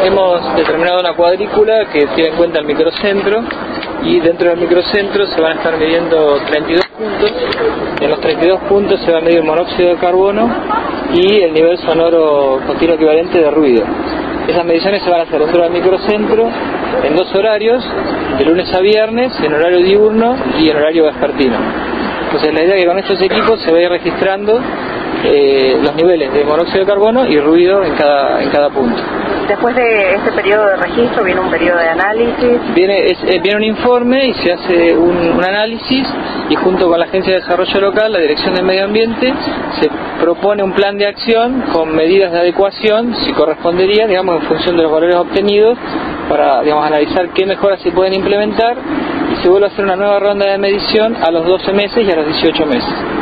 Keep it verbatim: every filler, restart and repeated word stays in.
hemos determinado una cuadrícula que tiene en cuenta el microcentro, y dentro del microcentro se van a estar midiendo treinta y dos puntos. En los treinta y dos puntos se va a medir monóxido de carbono y el nivel sonoro continuo equivalente de ruido. Esas mediciones se van a hacer dentro del microcentro en dos horarios, de lunes a viernes, en horario diurno y en horario vespertino. Entonces la idea es que con estos equipos se va a ir registrando eh, los niveles de monóxido de carbono y ruido en cada, en cada punto. Después de este periodo de registro viene un periodo de análisis. Viene, es, eh, viene un informe y se hace un, un análisis, y junto con la Agencia de Desarrollo Local, la Dirección del Medio Ambiente, se propone un plan de acción con medidas de adecuación, si correspondería, digamos, en función de los valores obtenidos, para, digamos, analizar qué mejoras se pueden implementar, y se vuelve a hacer una nueva ronda de medición a los doce meses y a los dieciocho meses.